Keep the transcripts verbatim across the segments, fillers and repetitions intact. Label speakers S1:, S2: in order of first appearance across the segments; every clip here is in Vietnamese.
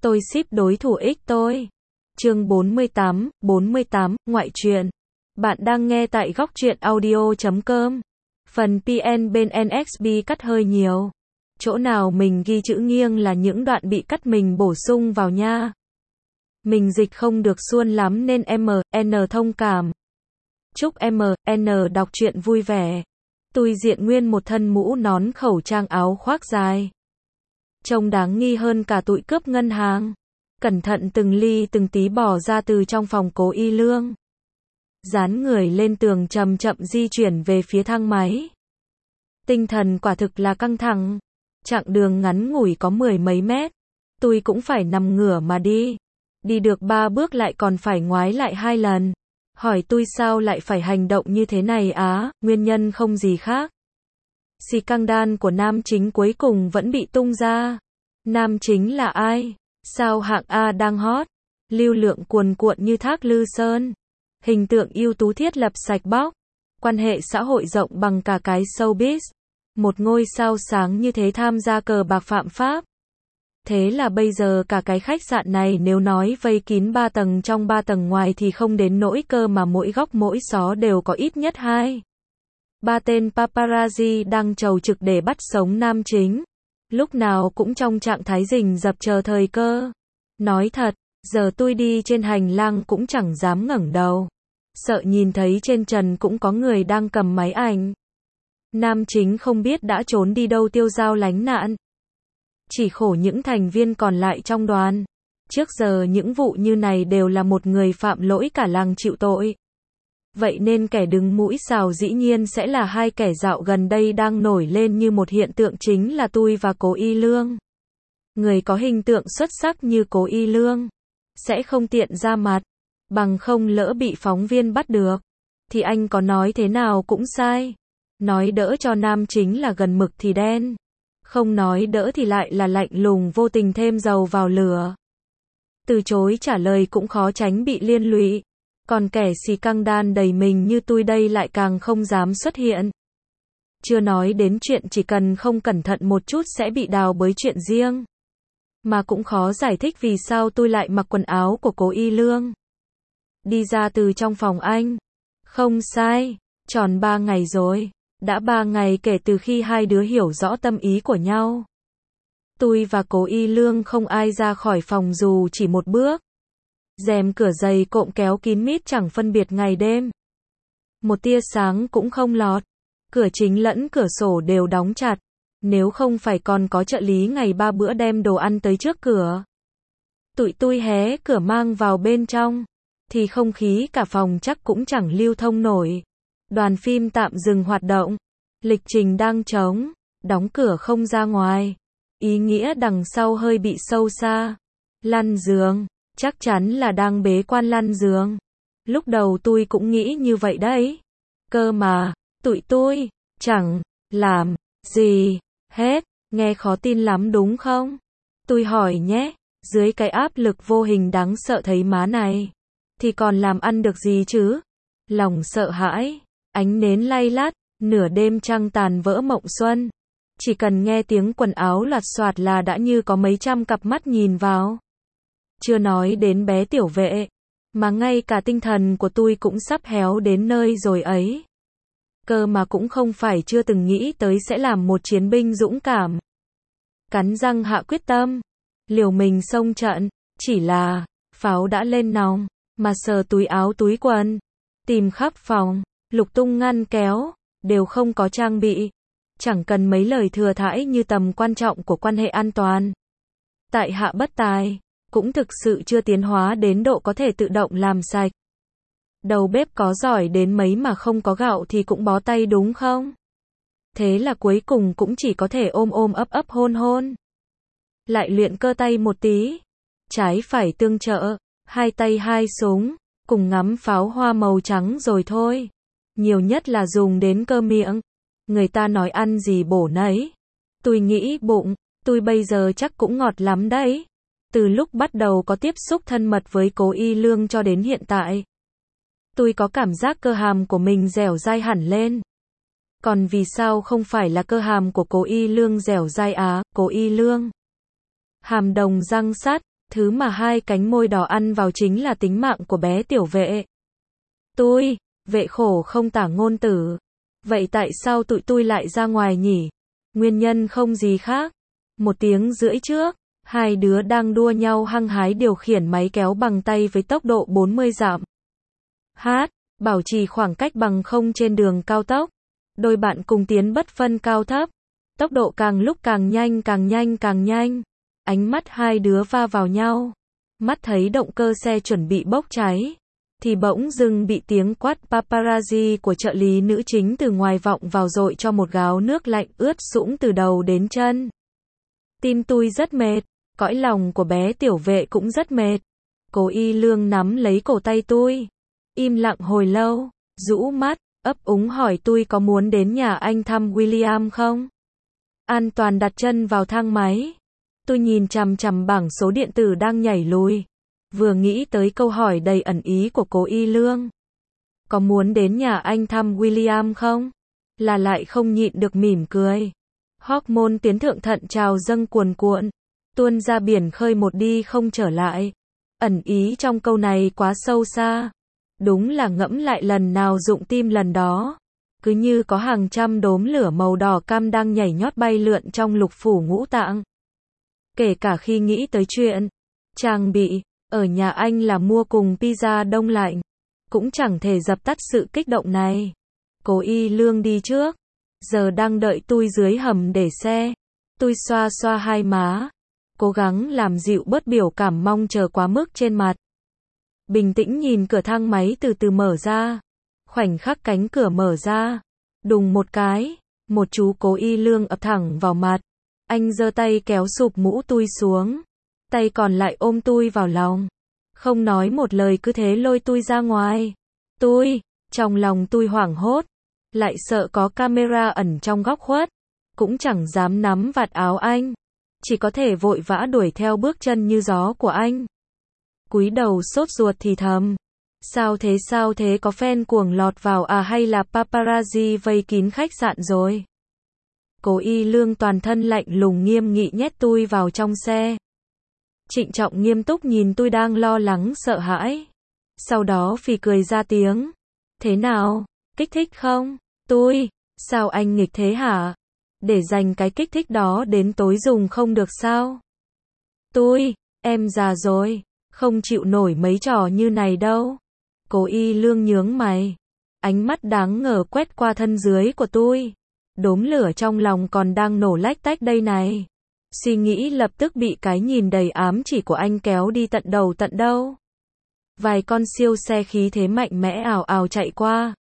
S1: Tôi ship đối thủ ích tôi. Chương bốn mươi tám, bốn mươi tám, ngoại truyện. Bạn đang nghe tại góc truyện audio chấm com. Phần pê en bên en ích pê cắt hơi nhiều. Chỗ nào mình ghi chữ nghiêng là những đoạn bị cắt mình bổ sung vào nha. Mình dịch không được suôn lắm nên em en thông cảm. Chúc em en đọc truyện vui vẻ. Tôi diện nguyên một thân mũ nón khẩu trang áo khoác dài. Trông đáng nghi hơn cả tụi cướp ngân hàng. Cẩn thận từng ly từng tí bỏ ra từ trong phòng Cố Y Lương. Dán người lên tường chậm chậm di chuyển về phía thang máy. Tinh thần quả thực là căng thẳng. Chặng đường ngắn ngủi có mười mấy mét. Tôi cũng phải nằm ngửa mà đi. Đi được ba bước lại còn phải ngoái lại hai lần. Hỏi tôi sao lại phải hành động như thế này á, nguyên nhân không gì khác. Scandal của nam chính cuối cùng vẫn bị tung ra. Nam chính là ai? Sao hạng A đang hot? Lưu lượng cuồn cuộn như thác Lư Sơn. Hình tượng ưu tú thiết lập sạch bóc. Quan hệ xã hội rộng bằng cả cái showbiz. Một ngôi sao sáng như thế tham gia cờ bạc phạm pháp. Thế là bây giờ cả cái khách sạn này nếu nói vây kín ba tầng trong ba tầng ngoài thì không đến nỗi cơ mà mỗi góc mỗi xó đều có ít nhất hai. Ba tên paparazzi đang chầu trực để bắt sống nam chính. Lúc nào cũng trong trạng thái rình rập chờ thời cơ. Nói thật, giờ tôi đi trên hành lang cũng chẳng dám ngẩng đầu. Sợ nhìn thấy trên trần cũng có người đang cầm máy ảnh. Nam chính không biết đã trốn đi đâu tiêu dao lánh nạn. Chỉ khổ những thành viên còn lại trong đoàn. Trước giờ những vụ như này đều là một người phạm lỗi cả làng chịu tội. Vậy nên kẻ đứng mũi xào dĩ nhiên sẽ là hai kẻ dạo gần đây đang nổi lên như một hiện tượng chính là tôi và Cố Y Lương. Người có hình tượng xuất sắc như Cố Y Lương sẽ không tiện ra mặt, bằng không lỡ bị phóng viên bắt được thì anh có nói thế nào cũng sai. Nói đỡ cho nam chính là gần mực thì đen, không nói đỡ thì lại là lạnh lùng vô tình thêm dầu vào lửa. Từ chối trả lời cũng khó tránh bị liên lụy. Còn kẻ scandal đầy mình như tôi đây lại càng không dám xuất hiện. Chưa nói đến chuyện chỉ cần không cẩn thận một chút sẽ bị đào bới chuyện riêng. Mà cũng khó giải thích vì sao tôi lại mặc quần áo của Cố Y Lương. Đi ra từ trong phòng anh. Không sai, tròn ba ngày rồi. Đã ba ngày kể từ khi hai đứa hiểu rõ tâm ý của nhau. Tôi và Cố Y Lương không ai ra khỏi phòng dù chỉ một bước. Rèm cửa dày cộm kéo kín mít chẳng phân biệt ngày đêm. Một tia sáng cũng không lọt. Cửa chính lẫn cửa sổ đều đóng chặt. Nếu không phải còn có trợ lý ngày ba bữa đem đồ ăn tới trước cửa. Tụi tôi hé cửa mang vào bên trong. Thì không khí cả phòng chắc cũng chẳng lưu thông nổi. Đoàn phim tạm dừng hoạt động. Lịch trình đang trống. Đóng cửa không ra ngoài. Ý nghĩa đằng sau hơi bị sâu xa. Lăn giường. Chắc chắn là đang bế quan lăn giường. Lúc đầu tôi cũng nghĩ như vậy đấy. Cơ mà, tụi tôi, chẳng, làm, gì, hết. Nghe khó tin lắm đúng không? Tôi hỏi nhé, dưới cái áp lực vô hình đáng sợ thấy má này. Thì còn làm ăn được gì chứ? Lòng sợ hãi, ánh nến lay lắt, nửa đêm trăng tàn vỡ mộng xuân. Chỉ cần nghe tiếng quần áo loạt soạt là đã như có mấy trăm cặp mắt nhìn vào. Chưa nói đến bé tiểu vệ, mà ngay cả tinh thần của tôi cũng sắp héo đến nơi rồi ấy. Cơ mà cũng không phải chưa từng nghĩ tới sẽ làm một chiến binh dũng cảm. Cắn răng hạ quyết tâm, liều mình xông trận, chỉ là, pháo đã lên nòng, mà sờ túi áo túi quần, tìm khắp phòng, lục tung ngăn kéo, đều không có trang bị. Chẳng cần mấy lời thừa thãi như tầm quan trọng của quan hệ an toàn. Tại hạ bất tài. Cũng thực sự chưa tiến hóa đến độ có thể tự động làm sạch. Đầu bếp có giỏi đến mấy mà không có gạo thì cũng bó tay đúng không? Thế là cuối cùng cũng chỉ có thể ôm ôm ấp ấp hôn hôn. Lại luyện cơ tay một tí. Trái phải tương trợ, hai tay hai súng, cùng ngắm pháo hoa màu trắng rồi thôi. Nhiều nhất là dùng đến cơ miệng. Người ta nói ăn gì bổ nấy. Tôi nghĩ bụng, tôi bây giờ chắc cũng ngọt lắm đấy. Từ lúc bắt đầu có tiếp xúc thân mật với Cố Y Lương cho đến hiện tại. Tôi có cảm giác cơ hàm của mình dẻo dai hẳn lên. Còn vì sao không phải là cơ hàm của Cố Y Lương dẻo dai á, Cố Y Lương? Hàm đồng răng sắt, Thứ mà hai cánh môi đỏ ăn vào chính là tính mạng của bé tiểu vệ. Tui, vệ khổ không tả ngôn từ. Vậy tại sao tụi tui lại ra ngoài nhỉ? Nguyên nhân không gì khác. Một tiếng rưỡi trước, hai đứa đang đua nhau hăng hái điều khiển máy kéo bằng tay với tốc độ bốn mươi dặm. Hát, bảo trì khoảng cách bằng không trên đường cao tốc. Đôi bạn cùng tiến bất phân cao thấp. Tốc độ càng lúc càng nhanh càng nhanh càng nhanh. Ánh mắt hai đứa va vào nhau. Mắt thấy động cơ xe chuẩn bị bốc cháy. Thì bỗng dưng bị tiếng quát paparazzi của trợ lý nữ chính từ ngoài vọng vào dội cho một gáo nước lạnh ướt sũng từ đầu đến chân. Tim tui rất mệt. Cõi lòng của bé tiểu vệ cũng rất mệt. Cố Y Lương nắm lấy cổ tay tui. Im lặng hồi lâu. Rũ mắt, ấp úng hỏi tui có muốn đến nhà anh thăm William không? An toàn đặt chân vào thang máy. Tôi nhìn chằm chằm bảng số điện tử đang nhảy lùi. Vừa nghĩ tới câu hỏi đầy ẩn ý của Cố Y Lương. Có muốn đến nhà anh thăm William không? Là lại không nhịn được mỉm cười. Hormone tiến thượng thận trào dâng cuồn cuộn. Tuôn ra biển khơi một đi không trở lại. Ẩn ý trong câu này quá sâu xa. Đúng là ngẫm lại lần nào dụng tim lần đó. Cứ như có hàng trăm đốm lửa màu đỏ cam đang nhảy nhót bay lượn trong lục phủ ngũ tạng. Kể cả khi nghĩ tới chuyện trang bị ở nhà anh là mua cùng pizza đông lạnh, cũng chẳng thể dập tắt sự kích động này. Cố Y Lương đi trước, giờ đang đợi tui dưới hầm để xe. Tui xoa xoa hai má, cố gắng làm dịu bớt biểu cảm mong chờ quá mức trên mặt. Bình tĩnh nhìn cửa thang máy từ từ mở ra. Khoảnh khắc cánh cửa mở ra, đùng một cái, một chú Cố Y Lương ập thẳng vào mặt. Anh giơ tay kéo sụp mũ tui xuống, tay còn lại ôm tui vào lòng. Không nói một lời cứ thế lôi tui ra ngoài. Tui, trong lòng tui hoảng hốt, lại sợ có camera ẩn trong góc khuất, cũng chẳng dám nắm vạt áo anh, chỉ có thể vội vã đuổi theo bước chân như gió của anh. Cúi đầu sốt ruột thì thầm. Sao thế sao thế có fan cuồng lọt vào à hay là paparazzi vây kín khách sạn rồi? Cố Y Lương toàn thân lạnh lùng nghiêm nghị nhét tui vào trong xe. Trịnh trọng nghiêm túc nhìn tui đang lo lắng sợ hãi. Sau đó phì cười ra tiếng. Thế nào? Kích thích không? Tui, sao anh nghịch thế hả? Để dành cái kích thích đó đến tối dùng không được sao? Tui, em già rồi, không chịu nổi mấy trò như này đâu. Cố Y Lương nhướng mày. Ánh mắt đáng ngờ quét qua thân dưới của tui. Đốm lửa trong lòng còn đang nổ lách tách đây này. Suy nghĩ lập tức bị cái nhìn đầy ám chỉ của anh kéo đi tận đầu tận đâu. Vài con siêu xe khí thế mạnh mẽ ào ào chạy qua.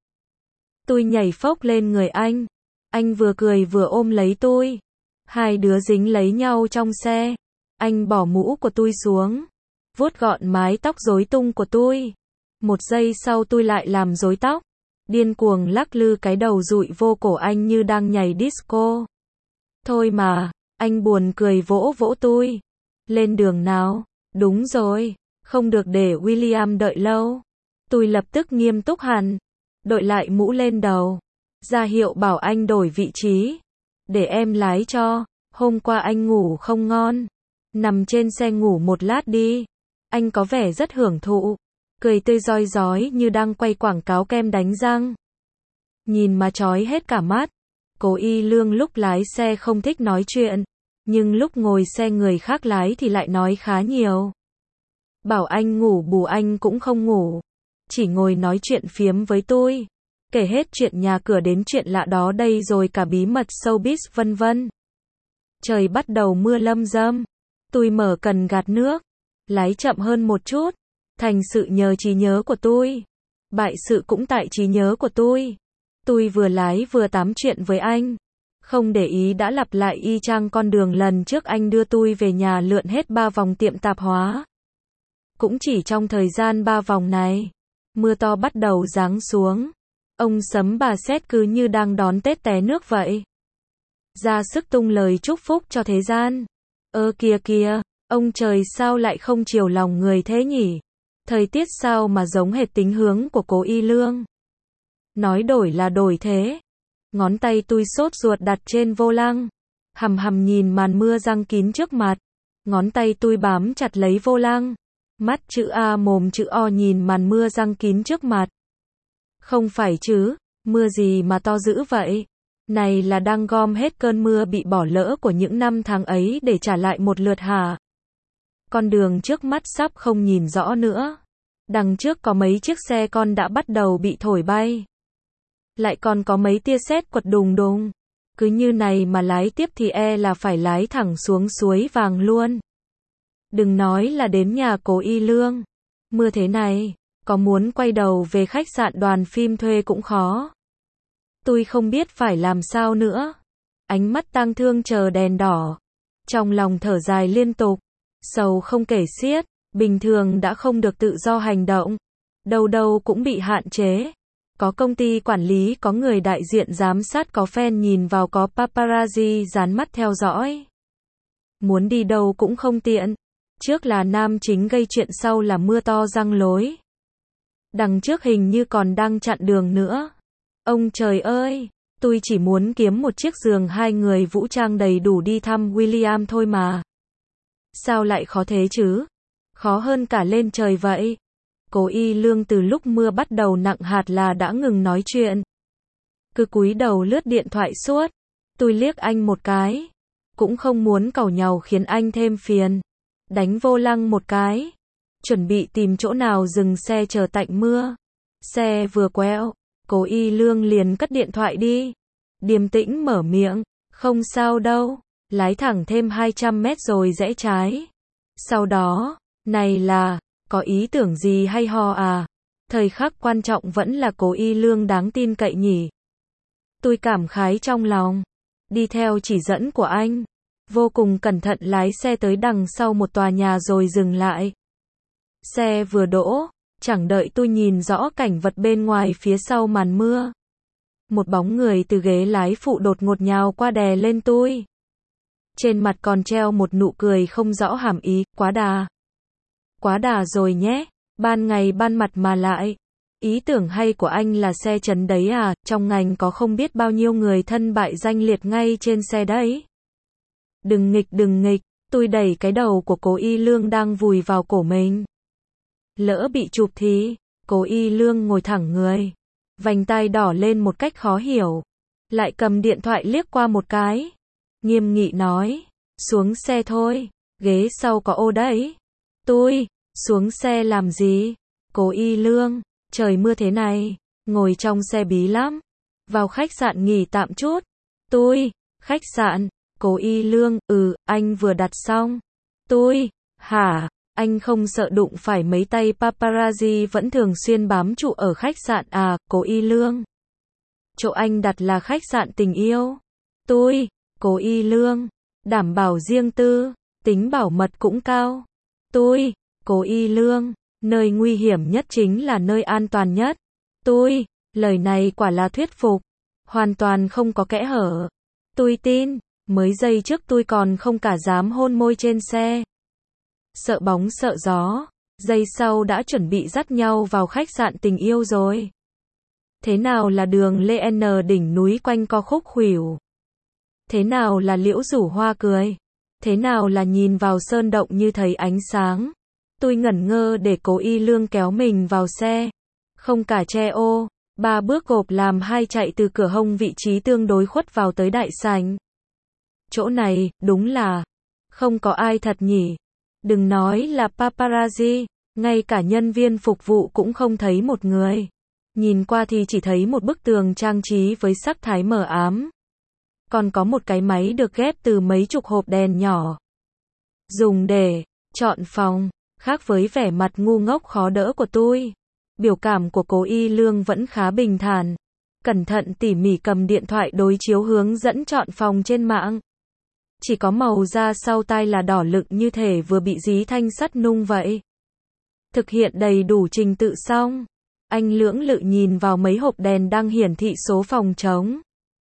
S1: Tui nhảy phốc lên người anh. Anh vừa cười vừa ôm lấy tui. Hai đứa dính lấy nhau trong xe. Anh bỏ mũ của tui xuống, vuốt gọn mái tóc rối tung của tui. Một giây sau tui lại làm rối tóc. Điên cuồng lắc lư cái đầu dụi vô cổ anh như đang nhảy disco. Thôi mà, anh buồn cười vỗ vỗ tui. Lên đường nào? Đúng rồi, không được để William đợi lâu. Tui lập tức nghiêm túc hẳn, đội lại mũ lên đầu, ra hiệu bảo anh đổi vị trí. Để em lái cho, hôm qua anh ngủ không ngon. Nằm trên xe ngủ một lát đi. Anh có vẻ rất hưởng thụ. Cười tươi rói rói như đang quay quảng cáo kem đánh răng. Nhìn mà chói hết cả mắt. Cố Y Lương lúc lái xe không thích nói chuyện, nhưng lúc ngồi xe người khác lái thì lại nói khá nhiều. Bảo anh ngủ bù anh cũng không ngủ, chỉ ngồi nói chuyện phiếm với tôi, kể hết chuyện nhà cửa đến chuyện lạ đó đây rồi cả bí mật showbiz vân vân. Trời bắt đầu mưa lâm râm. Tôi mở cần gạt nước, lái chậm hơn một chút. Thành sự nhờ trí nhớ của tôi, bại sự cũng tại trí nhớ của tôi. Tôi vừa lái vừa tám chuyện với anh, không để ý đã lặp lại y chang con đường lần trước anh đưa tôi về nhà lượn hết ba vòng tiệm tạp hóa. Cũng chỉ trong thời gian ba vòng này, mưa to bắt đầu giáng xuống. Ông sấm bà sét cứ như đang đón Tết té nước vậy. Ra sức tung lời chúc phúc cho thế gian. Ơ kìa kìa, ông trời sao lại không chiều lòng người thế nhỉ? Thời tiết sao mà giống hệt tính hướng của Cố Y Lương? Nói đổi là đổi thế. Ngón tay tôi sốt ruột đặt trên vô lăng, hầm hầm nhìn màn mưa giăng kín trước mặt. Ngón tay tôi bám chặt lấy vô lăng. Mắt chữ A mồm chữ O nhìn màn mưa giăng kín trước mặt. Không phải chứ, mưa gì mà to dữ vậy? Này là đang gom hết cơn mưa bị bỏ lỡ của những năm tháng ấy để trả lại một lượt hả? Con đường trước mắt sắp không nhìn rõ nữa. Đằng trước có mấy chiếc xe con đã bắt đầu bị thổi bay. Lại còn có mấy tia sét quật đùng đùng. Cứ như này mà lái tiếp thì e là phải lái thẳng xuống suối vàng luôn. Đừng nói là đến nhà Cố Y Lương. Mưa thế này, có muốn quay đầu về khách sạn đoàn phim thuê cũng khó. Tôi không biết phải làm sao nữa. Ánh mắt tang thương chờ đèn đỏ. Trong lòng thở dài liên tục. Sầu không kể xiết. Bình thường đã không được tự do hành động. Đâu đâu cũng bị hạn chế. Có công ty quản lý, có người đại diện giám sát, có fan nhìn vào, có paparazzi dán mắt theo dõi. Muốn đi đâu cũng không tiện. Trước là nam chính gây chuyện, sau là mưa to giăng lối. Đằng trước hình như còn đang chặn đường nữa. Ông trời ơi, tôi chỉ muốn kiếm một chiếc giường hai người vũ trang đầy đủ đi thăm William thôi mà. Sao lại khó thế chứ? Khó hơn cả lên trời vậy. Cố Y Lương từ lúc mưa bắt đầu nặng hạt là đã ngừng nói chuyện. Cứ cúi đầu lướt điện thoại suốt. Tôi liếc anh một cái. Cũng không muốn càu nhàu khiến anh thêm phiền. Đánh vô lăng một cái. Chuẩn bị tìm chỗ nào dừng xe chờ tạnh mưa. Xe vừa quẹo, Cố Y Lương liền cất điện thoại đi. Điềm tĩnh mở miệng. Không sao đâu. Lái thẳng thêm hai trăm mét rồi rẽ trái. Sau đó, này là, có ý tưởng gì hay ho à? Thời khắc quan trọng vẫn là Cố Y Lương đáng tin cậy nhỉ. Tôi cảm khái trong lòng. Đi theo chỉ dẫn của anh. Vô cùng cẩn thận lái xe tới đằng sau một tòa nhà rồi dừng lại. Xe vừa đỗ, chẳng đợi tôi nhìn rõ cảnh vật bên ngoài phía sau màn mưa. Một bóng người từ ghế lái phụ đột ngột nhào qua đè lên tôi. Trên mặt còn treo một nụ cười không rõ hàm ý, quá đà. Quá đà rồi nhé, ban ngày ban mặt mà lại. Ý tưởng hay của anh là xe chấn đấy à, trong ngành có không biết bao nhiêu người thân bại danh liệt ngay trên xe đấy. Đừng nghịch đừng nghịch, tôi đẩy cái đầu của Cố Y Lương đang vùi vào cổ mình. Lỡ bị chụp thì, Cố Y Lương ngồi thẳng người. Vành tai đỏ lên một cách khó hiểu. Lại cầm điện thoại liếc qua một cái. Nghiêm nghị nói, xuống xe thôi, ghế sau có ô đấy. Tôi, xuống xe làm gì? Cố Y Lương, trời mưa thế này, ngồi trong xe bí lắm. Vào khách sạn nghỉ tạm chút. Tôi, khách sạn, Cố Y Lương, ừ, anh vừa đặt xong. Tôi, hả, anh không sợ đụng phải mấy tay paparazzi vẫn thường xuyên bám trụ ở khách sạn à, Cố Y Lương. Chỗ anh đặt là khách sạn tình yêu. Tôi, Cố Y Lương, đảm bảo riêng tư, tính bảo mật cũng cao. Tôi, Cố Y Lương, nơi nguy hiểm nhất chính là nơi an toàn nhất. Tôi, lời này quả là thuyết phục, hoàn toàn không có kẽ hở. Tôi tin, mới giây trước tôi còn không cả dám hôn môi trên xe. Sợ bóng sợ gió, giây sau đã chuẩn bị dắt nhau vào khách sạn tình yêu rồi. Thế nào là đường Lê N đỉnh núi quanh co khúc khuỷu? Thế nào là liễu rủ hoa cười? Thế nào là nhìn vào sơn động như thấy ánh sáng? Tôi ngẩn ngơ để Cố Y Lương kéo mình vào xe. Không cả che ô, ba bước gộp làm hai chạy từ cửa hông vị trí tương đối khuất vào tới đại sảnh. Chỗ này, đúng là, không có ai thật nhỉ. Đừng nói là paparazzi, ngay cả nhân viên phục vụ cũng không thấy một người. Nhìn qua thì chỉ thấy một bức tường trang trí với sắc thái mờ ám. Còn có một cái máy được ghép từ mấy chục hộp đèn nhỏ. Dùng để chọn phòng, khác với vẻ mặt ngu ngốc khó đỡ của tôi. Biểu cảm của Cố Y Lương vẫn khá bình thản. Cẩn thận tỉ mỉ cầm điện thoại đối chiếu hướng dẫn chọn phòng trên mạng. Chỉ có màu da sau tai là đỏ lựng như thể vừa bị dí thanh sắt nung vậy. Thực hiện đầy đủ trình tự xong. Anh lưỡng lự nhìn vào mấy hộp đèn đang hiển thị số phòng trống.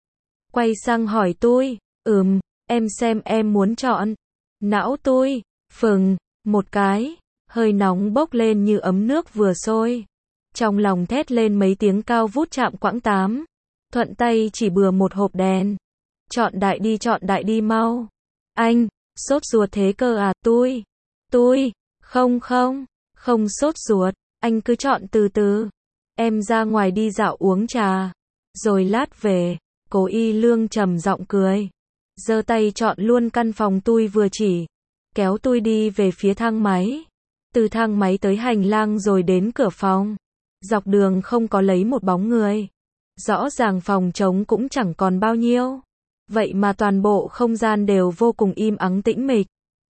S1: Quay sang hỏi tôi, ừm, em xem em muốn chọn. Não tôi, phừng, một cái, hơi nóng bốc lên như ấm nước vừa sôi. Trong lòng thét lên mấy tiếng cao vút chạm quãng tám. Thuận tay chỉ bừa một hộp đèn. Chọn đại đi chọn đại đi mau. Anh, Sốt ruột thế cơ à, tôi, tôi, không không, không sốt ruột, anh cứ chọn từ từ. Em ra ngoài đi dạo uống trà, rồi lát về. Cố Y Lương trầm giọng cười, giơ tay chọn luôn căn phòng tôi vừa chỉ, kéo tôi đi về phía thang máy. Từ thang máy tới hành lang rồi đến cửa phòng. Dọc đường không có lấy một bóng người. Rõ ràng phòng trống cũng chẳng còn bao nhiêu. Vậy mà toàn bộ không gian đều vô cùng im ắng tĩnh mịch.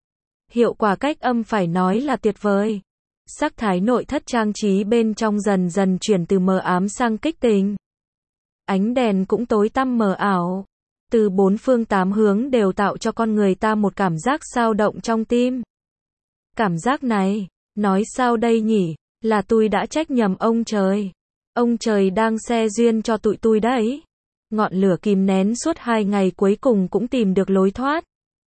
S1: Hiệu quả cách âm phải nói là tuyệt vời. Sắc thái nội thất trang trí bên trong dần dần chuyển từ mờ ám sang kích tình. Ánh đèn cũng tối tăm mờ ảo. Từ bốn phương tám hướng đều tạo cho con người ta một cảm giác xao động trong tim. Cảm giác này, nói sao đây nhỉ, là tôi đã trách nhầm ông trời. Ông trời đang xe duyên cho tụi tôi đấy. Ngọn lửa kìm nén suốt hai ngày cuối cùng cũng tìm được lối thoát.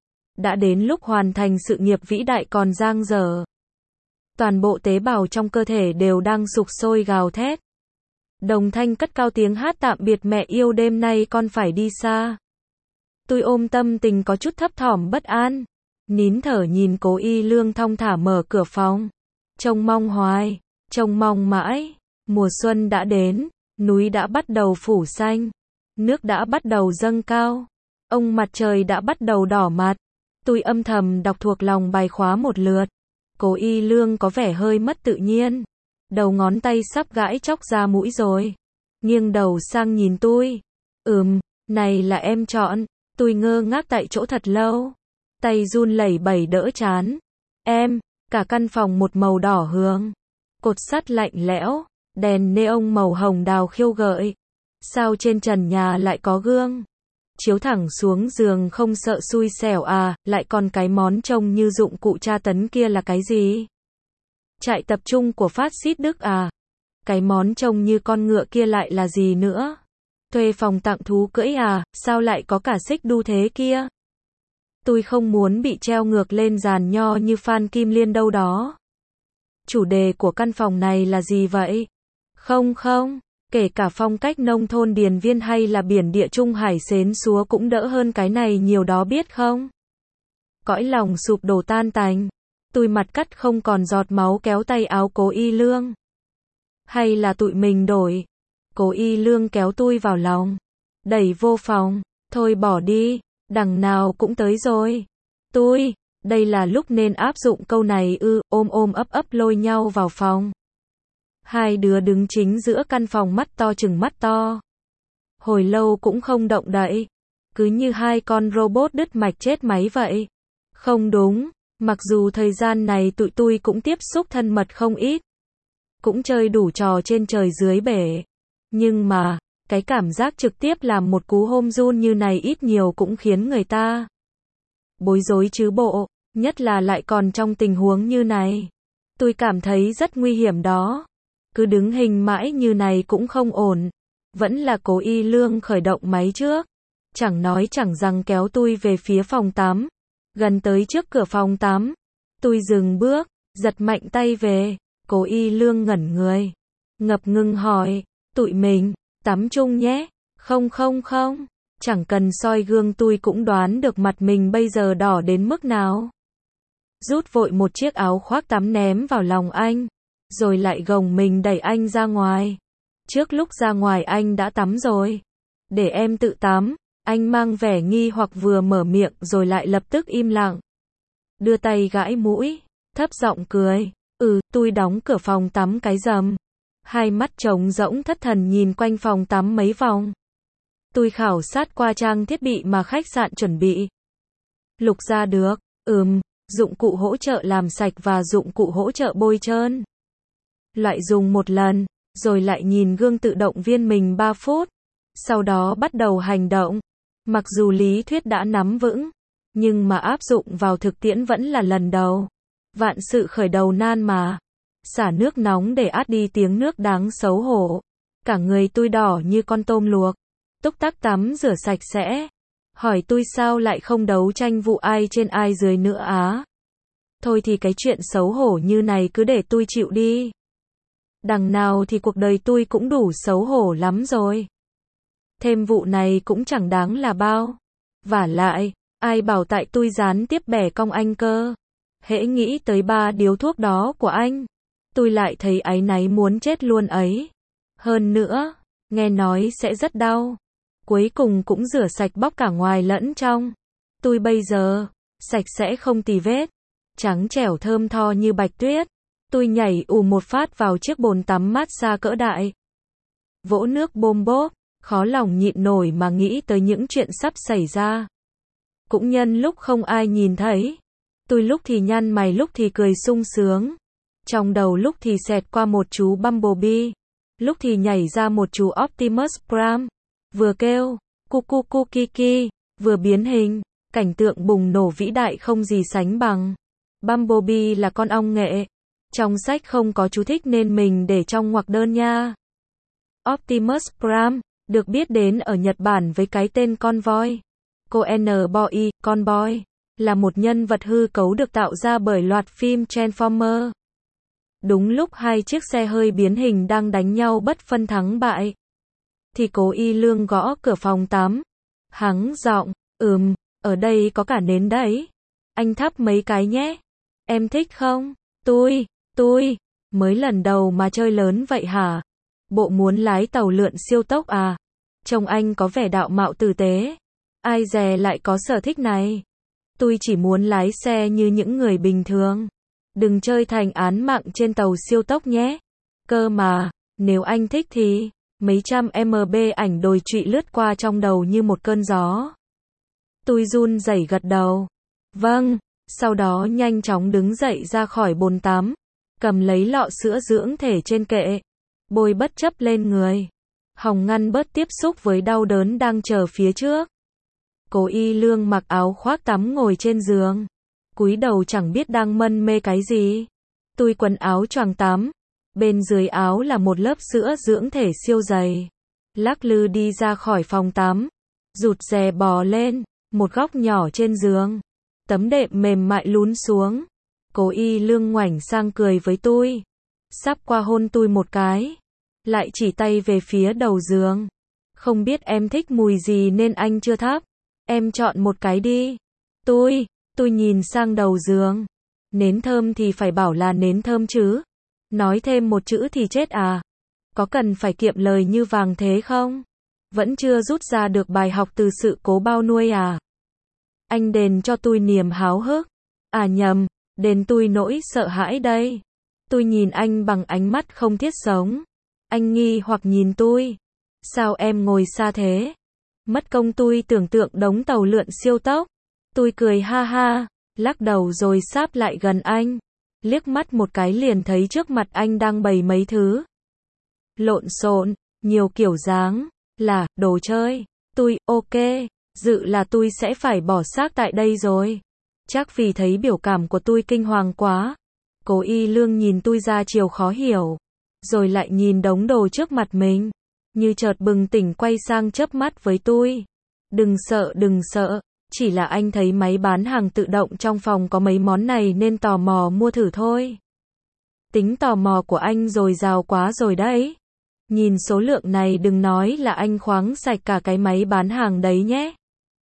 S1: Đã đến lúc hoàn thành sự nghiệp vĩ đại còn dang dở. Toàn bộ tế bào trong cơ thể đều đang sục sôi gào thét. Đồng thanh cất cao tiếng hát tạm biệt mẹ yêu, đêm nay con phải đi xa. Tôi ôm tâm tình có chút thấp thỏm bất an. Nín thở nhìn Cố Y Lương thong thả mở cửa phòng. Trông mong hoài, trông mong mãi. Mùa xuân đã đến, núi đã bắt đầu phủ xanh. Nước đã bắt đầu dâng cao. Ông mặt trời đã bắt đầu đỏ mặt. Tôi âm thầm đọc thuộc lòng bài khóa một lượt. Cố Y Lương có vẻ hơi mất tự nhiên. Đầu ngón tay sắp gãi chóc ra mũi rồi. Nghiêng đầu sang nhìn tôi. Ừm, này là em chọn. Tôi ngơ ngác tại chỗ thật lâu. Tay run lẩy bẩy đỡ chán. Em, cả căn phòng một màu đỏ hương. Cột sắt lạnh lẽo. Đèn neon màu hồng đào khiêu gợi. Sao trên trần nhà lại có gương? Chiếu thẳng xuống giường không sợ xui xẻo à, lại còn cái món trông như dụng cụ tra tấn kia là cái gì? Trại tập trung của phát xít Đức à? Cái món trông như con ngựa kia lại là gì nữa? Thuê phòng tặng thú cưỡi à, sao lại có cả xích đu thế kia? Tôi không muốn bị treo ngược lên giàn nho như Phan Kim Liên đâu đó. Chủ đề của căn phòng này là gì vậy? Không không, kể cả phong cách nông thôn điền viên hay là biển địa trung hải xến xúa cũng đỡ hơn cái này nhiều đó biết không? Cõi lòng sụp đổ tan tành. Tôi mặt cắt không còn giọt máu kéo tay áo Cố Y Lương. Hay là tụi mình đổi? Cố Y Lương kéo tôi vào lòng. Đẩy vô phòng. Thôi bỏ đi. Đằng nào cũng tới rồi. Tôi, đây là lúc nên áp dụng câu này ư, ôm ôm ấp ấp lôi nhau vào phòng. Hai đứa đứng chính giữa căn phòng mắt to chừng mắt to. Hồi lâu cũng không động đậy. Cứ như hai con robot đứt mạch chết máy vậy. Không đúng, mặc dù thời gian này tụi tôi cũng tiếp xúc thân mật không ít. Cũng chơi đủ trò trên trời dưới bể. Nhưng mà, cái cảm giác trực tiếp làm một cú hôn run như này ít nhiều cũng khiến người ta bối rối chứ bộ, nhất là lại còn trong tình huống như này. Tôi cảm thấy rất nguy hiểm đó. Cứ đứng hình mãi như này cũng không ổn. Vẫn là Cố Y Lương khởi động máy trước. Chẳng nói chẳng rằng kéo tôi về phía phòng tắm. Gần tới trước cửa phòng tắm. Tôi dừng bước, giật mạnh tay về. Cố Y Lương ngẩn người. Ngập ngừng hỏi, tụi mình, tắm chung nhé. Không không không, chẳng cần soi gương tôi cũng đoán được mặt mình bây giờ đỏ đến mức nào. Rút vội một chiếc áo khoác tắm ném vào lòng anh. Rồi lại gồng mình đẩy anh ra ngoài. Trước lúc ra ngoài anh đã tắm rồi. Để em tự tắm. Anh mang vẻ nghi hoặc vừa mở miệng rồi lại lập tức im lặng. Đưa tay gãi mũi. Thấp giọng cười. Ừ, tôi đóng cửa phòng tắm cái rầm. Hai mắt trống rỗng thất thần nhìn quanh phòng tắm mấy vòng. Tôi khảo sát qua trang thiết bị mà khách sạn chuẩn bị. Lục ra được. Ừm, dụng cụ hỗ trợ làm sạch và dụng cụ hỗ trợ bôi trơn. Loại dùng một lần, rồi lại nhìn gương tự động viên mình ba phút. Sau đó bắt đầu hành động. Mặc dù lý thuyết đã nắm vững, nhưng mà áp dụng vào thực tiễn vẫn là lần đầu. Vạn sự khởi đầu nan mà. Xả nước nóng để át đi tiếng nước đáng xấu hổ. Cả người tôi đỏ như con tôm luộc. Túc tắc tắm rửa sạch sẽ. Hỏi tôi sao lại không đấu tranh vụ ai trên ai dưới nữa á. Thôi thì cái chuyện xấu hổ như này cứ để tôi chịu đi. Đằng nào thì cuộc đời tôi cũng đủ xấu hổ lắm rồi. Thêm vụ này cũng chẳng đáng là bao. Vả lại, Ai bảo tại tôi gián tiếp bẻ cong anh cơ. Hễ nghĩ tới ba điếu thuốc đó của anh, tôi lại thấy áy náy muốn chết luôn ấy. Hơn nữa, nghe nói sẽ rất đau. Cuối cùng cũng rửa sạch bóc cả ngoài lẫn trong. Tôi bây giờ, sạch sẽ không tì vết, trắng trẻo thơm tho như bạch tuyết. Tôi nhảy ù một phát vào chiếc bồn tắm mát xa cỡ đại. Vỗ nước bôm bốp, khó lòng nhịn nổi mà nghĩ tới những chuyện sắp xảy ra. Cũng nhân lúc không ai nhìn thấy, tôi lúc thì nhăn mày lúc thì cười sung sướng. Trong đầu lúc thì xẹt qua một chú Bumblebee, lúc thì nhảy ra một chú Optimus Prime, vừa kêu, cu cu cu kiki, vừa biến hình, cảnh tượng bùng nổ vĩ đại không gì sánh bằng. Bumblebee là con ong nghệ. Trong sách không có chú thích nên mình để trong ngoặc đơn nha. Optimus Prime, được biết đến ở Nhật Bản với cái tên con voi. Conboy, con boy, là một nhân vật hư cấu được tạo ra bởi loạt phim Transformer. Đúng lúc hai chiếc xe hơi biến hình đang đánh nhau bất phân thắng bại, thì Cố Y Lương gõ cửa phòng tắm. Hắng giọng, ừm, ở đây có cả nến đấy. Anh thắp mấy cái nhé. Em thích không? Tôi, tôi, mới lần đầu mà chơi lớn vậy hả? Bộ muốn lái tàu lượn siêu tốc à? Trông anh có vẻ đạo mạo tử tế. Ai dè lại có sở thích này. Tôi chỉ muốn lái xe như những người bình thường. Đừng chơi thành án mạng trên tàu siêu tốc nhé. Cơ mà, nếu anh thích thì, mấy trăm mb ảnh đồi trụy lướt qua trong đầu như một cơn gió. Tôi run rẩy gật đầu. Vâng, sau đó nhanh chóng đứng dậy ra khỏi bồn tắm, cầm lấy lọ sữa dưỡng thể trên kệ, bôi bất chấp lên người, hòng ngăn bớt tiếp xúc với đau đớn đang chờ phía trước. Cố Y Lương mặc áo khoác tắm ngồi trên giường, cúi đầu chẳng biết đang mân mê cái gì. Tôi quần áo choàng tắm, bên dưới áo là một lớp sữa dưỡng thể siêu dày. Lắc lư đi ra khỏi phòng tắm, rụt rè bò lên một góc nhỏ trên giường. Tấm đệm mềm mại lún xuống. Cố Y Lương ngoảnh sang cười với tôi, sắp qua hôn tôi một cái, lại chỉ tay về phía đầu giường. Không biết em thích mùi gì nên anh chưa thắp. Em chọn một cái đi. Tôi, tôi nhìn sang đầu giường. Nến thơm thì phải bảo là nến thơm chứ. Nói thêm một chữ thì chết à. Có cần phải kiệm lời như vàng thế không? Vẫn chưa rút ra được bài học từ sự cố bao nuôi à? Anh đền cho tôi niềm háo hức. À nhầm, đền tôi nỗi sợ hãi đây. Tôi nhìn anh bằng ánh mắt không thiết sống. Anh nghi hoặc nhìn tôi. Sao em ngồi xa thế? Mất công tôi tưởng tượng đống tàu lượn siêu tốc. Tôi cười ha ha, lắc đầu rồi sáp lại gần anh. Liếc mắt một cái liền thấy trước mặt anh đang bày mấy thứ lộn xộn, nhiều kiểu dáng, là đồ chơi. Tôi, ok, dự là tôi sẽ phải bỏ xác tại đây rồi. Chắc vì thấy biểu cảm của tôi kinh hoàng quá. Cố Y Lương nhìn tôi ra chiều khó hiểu, rồi lại nhìn đống đồ trước mặt mình, như chợt bừng tỉnh quay sang chớp mắt với tôi. Đừng sợ, đừng sợ, chỉ là anh thấy máy bán hàng tự động trong phòng có mấy món này nên tò mò mua thử thôi. Tính tò mò của anh dồi dào quá rồi đấy. Nhìn số lượng này đừng nói là anh khoáng sạch cả cái máy bán hàng đấy nhé.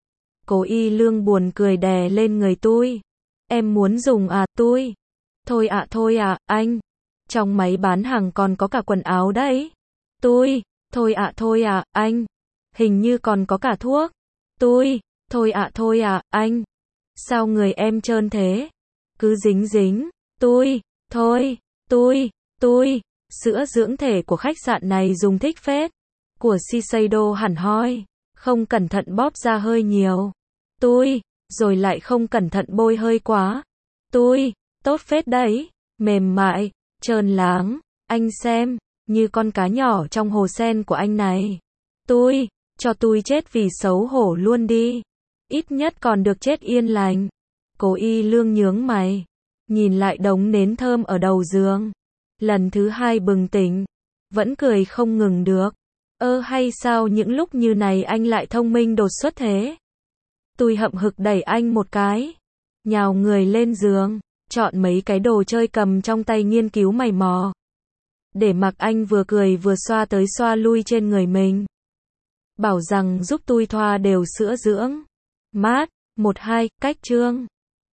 S1: Cố Y Lương buồn cười đè lên người tôi. Em muốn dùng à, tôi. Thôi ạ, à, thôi à, anh. Trong máy bán hàng còn có cả quần áo đấy. Tôi. Thôi ạ, à, thôi à, anh. Hình như còn có cả thuốc. Tôi. Thôi ạ, à, thôi à, anh. Sao người em trơn thế? Cứ dính dính. Tôi. Thôi. Tôi. Tôi. Sữa dưỡng thể của khách sạn này dùng thích phết. Của Shiseido hẳn hoi. Không cẩn thận bóp ra hơi nhiều. Tôi. Rồi lại không cẩn thận bôi hơi quá. Tôi. Tốt phết đấy. Mềm mại. Trơn láng. Anh xem. Như con cá nhỏ trong hồ sen của anh này. Tôi. Cho tôi chết vì xấu hổ luôn đi. Ít nhất còn được chết yên lành. Cố Y Lương nhướng mày. Nhìn lại đống nến thơm ở đầu giường. Lần thứ hai bừng tỉnh. Vẫn cười không ngừng được. Ơ hay sao những lúc như này anh lại thông minh đột xuất thế? Tôi hậm hực đẩy anh một cái. Nhào người lên giường. Chọn mấy cái đồ chơi cầm trong tay nghiên cứu mày mò. Để mặc anh vừa cười vừa xoa tới xoa lui trên người mình. Bảo rằng giúp tôi thoa đều sữa dưỡng mát, một hai, cách chương